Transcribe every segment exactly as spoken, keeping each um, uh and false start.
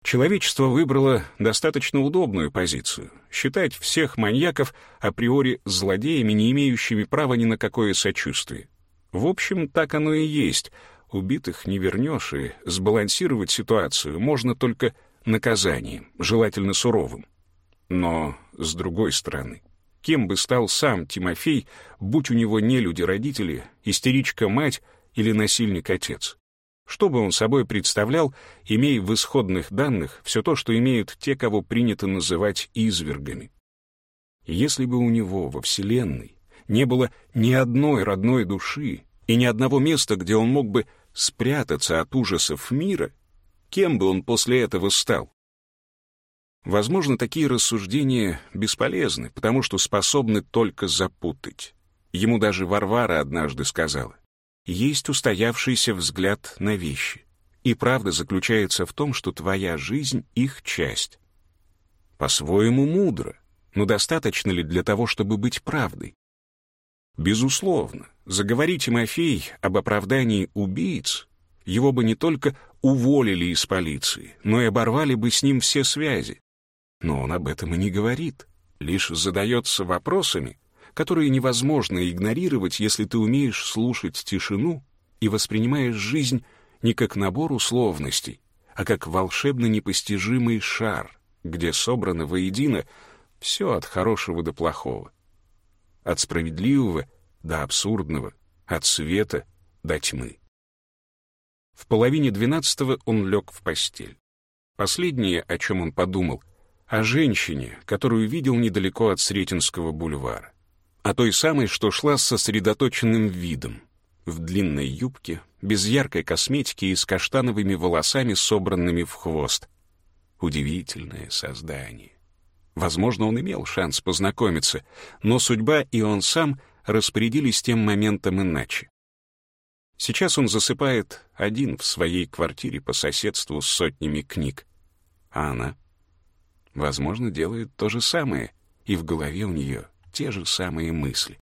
Человечество выбрало достаточно удобную позицию — считать всех маньяков априори злодеями, не имеющими права ни на какое сочувствие. В общем, так оно и есть. Убитых не вернешь, и сбалансировать ситуацию можно только наказанием, желательно суровым. Но, с другой стороны, кем бы стал сам Тимофей, будь у него нелюди-родители, истеричка-мать или насильник-отец? Что бы он собой представлял, имея в исходных данных все то, что имеют те, кого принято называть извергами? Если бы у него во Вселенной не было ни одной родной души и ни одного места, где он мог бы спрятаться от ужасов мира, кем бы он после этого стал? Возможно, такие рассуждения бесполезны, потому что способны только запутать. Ему даже Варвара однажды сказала: есть устоявшийся взгляд на вещи, и правда заключается в том, что твоя жизнь — их часть. По-своему мудро, но достаточно ли для того, чтобы быть правдой? Безусловно, заговори Тимофей об оправдании убийц, его бы не только уволили из полиции, но и оборвали бы с ним все связи. Но он об этом и не говорит, лишь задается вопросами, которые невозможно игнорировать, если ты умеешь слушать тишину и воспринимаешь жизнь не как набор условностей, а как волшебно непостижимый шар, где собрано воедино все от хорошего до плохого, от справедливого до абсурдного, от света до тьмы. В половине двенадцатого он лег в постель. Последнее, о чем он подумал, о женщине, которую видел недалеко от Сретенского бульвара. О той самой, что шла с сосредоточенным видом, в длинной юбке, без яркой косметики и с каштановыми волосами, собранными в хвост. Удивительное создание. Возможно, он имел шанс познакомиться, но судьба и он сам распорядились тем моментом иначе. Сейчас он засыпает один в своей квартире по соседству с сотнями книг. А она, возможно, делает то же самое, и в голове у нее те же самые мысли.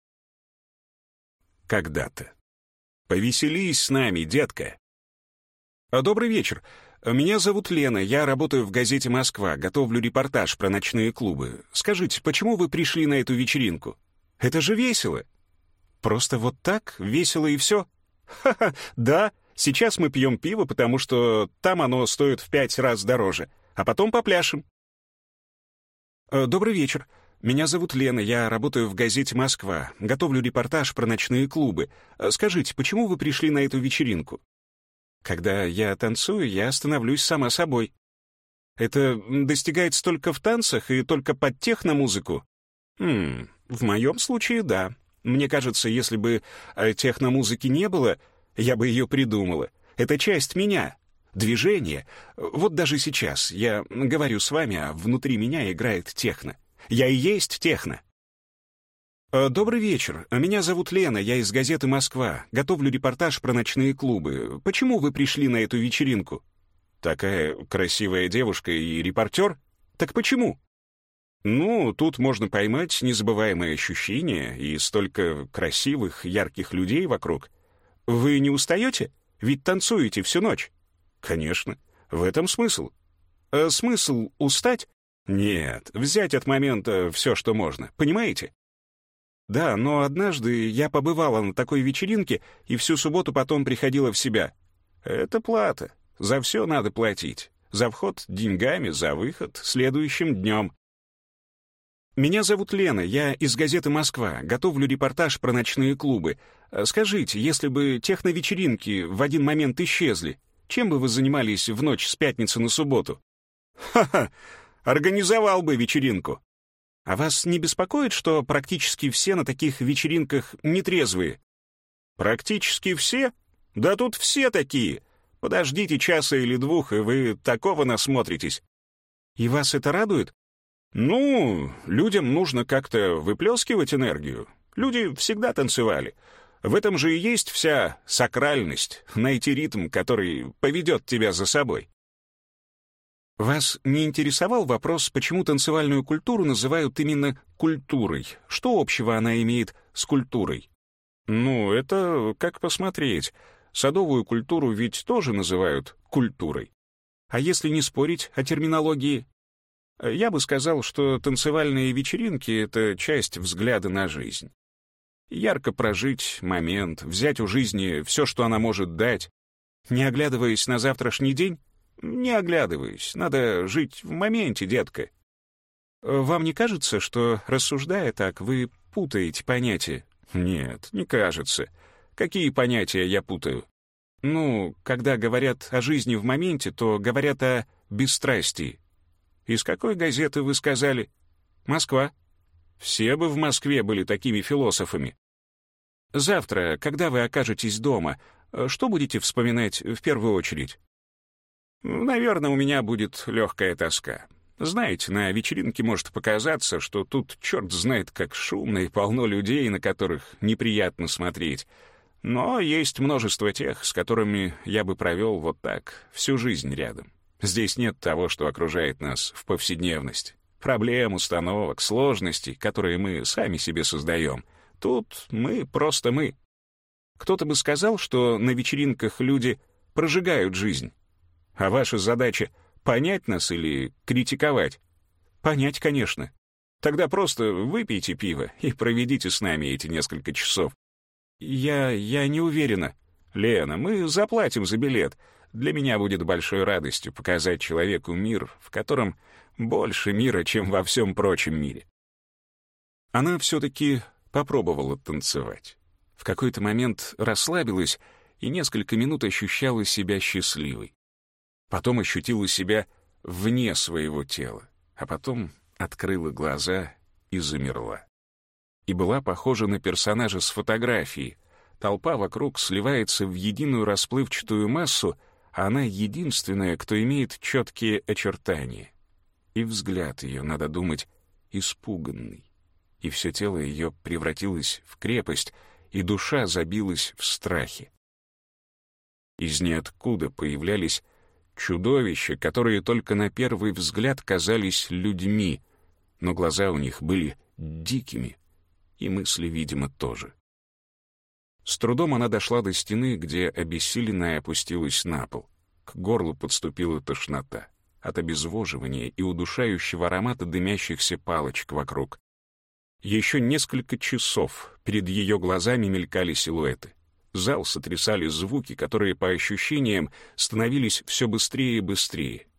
Когда-то. «Повеселись с нами, детка!» «Добрый вечер. Меня зовут Лена, я работаю в газете «Москва», готовлю репортаж про ночные клубы. Скажите, почему вы пришли на эту вечеринку? Это же весело!» «Просто вот так? Весело и все?» «Ха-ха, да, сейчас мы пьем пиво, потому что там оно стоит в пять раз дороже, а потом попляшем». «Добрый вечер. Меня зовут Лена, я работаю в газете «Москва», готовлю репортаж про ночные клубы. Скажите, почему вы пришли на эту вечеринку?» «Когда я танцую, я становлюсь сама собой». «Это достигается только в танцах и только под техномузыку?» «Хм, в моем случае, да. Мне кажется, если бы техномузыки не было, я бы ее придумала. Это часть меня, движение. Вот даже сейчас я говорю с вами, а внутри меня играет техно. Я и есть техно». «Добрый вечер. Меня зовут Лена, я из газеты «Москва». Готовлю репортаж про ночные клубы. Почему вы пришли на эту вечеринку?» «Такая красивая девушка и репортер? Так почему?» «Ну, тут можно поймать незабываемые ощущения и столько красивых, ярких людей вокруг. Вы не устаете? Ведь танцуете всю ночь». «Конечно. В этом смысл». А смысл устать? Нет, взять от момента все, что можно, понимаете? Да, но однажды я побывала на такой вечеринке и всю субботу потом приходила в себя. Это плата. За все надо платить. За вход деньгами, за выход следующим днем. Меня зовут Лена, я из газеты «Москва», готовлю репортаж про ночные клубы. Скажите, если бы техновечеринки в один момент исчезли, чем бы вы занимались в ночь с пятницы на субботу? Ха-ха! Организовал бы вечеринку. А вас не беспокоит, что практически все на таких вечеринках нетрезвые? Практически все? Да тут все такие. Подождите часа или двух, и вы такого насмотритесь. И вас это радует? Ну, людям нужно как-то выплескивать энергию. Люди всегда танцевали. В этом же и есть вся сакральность, найти ритм, который поведет тебя за собой. Вас не интересовал вопрос, почему танцевальную культуру называют именно культурой? Что общего она имеет с культурой? Ну, это как посмотреть. Садовую культуру ведь тоже называют культурой. А если не спорить о терминологии? Я бы сказал, что танцевальные вечеринки — это часть взгляда на жизнь. Ярко прожить момент, взять у жизни все, что она может дать, не оглядываясь на завтрашний день. Не оглядываясь, надо жить в моменте, детка. Вам не кажется, что, рассуждая так, вы путаете понятия? Нет, не кажется. Какие понятия я путаю? Ну, когда говорят о жизни в моменте, то говорят о бесстрастии. Из какой газеты вы сказали? Москва. Все бы в Москве были такими философами. Завтра, когда вы окажетесь дома, что будете вспоминать в первую очередь? Наверное, у меня будет легкая тоска. Знаете, на вечеринке может показаться, что тут черт знает как шумно и полно людей, на которых неприятно смотреть. Но есть множество тех, с которыми я бы провел вот так всю жизнь рядом. Здесь нет того, что окружает нас в повседневности. Проблем, установок, сложностей, которые мы сами себе создаем. Тут мы просто мы. Кто-то бы сказал, что на вечеринках люди прожигают жизнь. А ваша задача — понять нас или критиковать? Понять, конечно. Тогда просто выпейте пиво и проведите с нами эти несколько часов. Я... я не уверена. Лена, мы заплатим за билет. Для меня будет большой радостью показать человеку мир, в котором больше мира, чем во всем прочем мире. Она все-таки попробовала танцевать. В какой-то момент расслабилась и несколько минут ощущала себя счастливой. Потом ощутила себя вне своего тела, а потом открыла глаза и замерла. И была похожа на персонажа с фотографии. Толпа вокруг сливается в единую расплывчатую массу, а она единственная, кто имеет четкие очертания. И взгляд ее, надо думать, испуганный. И все тело ее превратилось в крепость, и душа забилась в страхе. Из ниоткуда появлялись чудовища, которые только на первый взгляд казались людьми, но глаза у них были дикими, и мысли, видимо, тоже. С трудом она дошла до стены, где обессиленная опустилась на пол. К горлу подступила тошнота от обезвоживания и удушающего аромата дымящихся палочек вокруг. Еще несколько часов перед ее глазами мелькали силуэты. Зал сотрясали звуки, которые, по ощущениям, становились все быстрее и быстрее.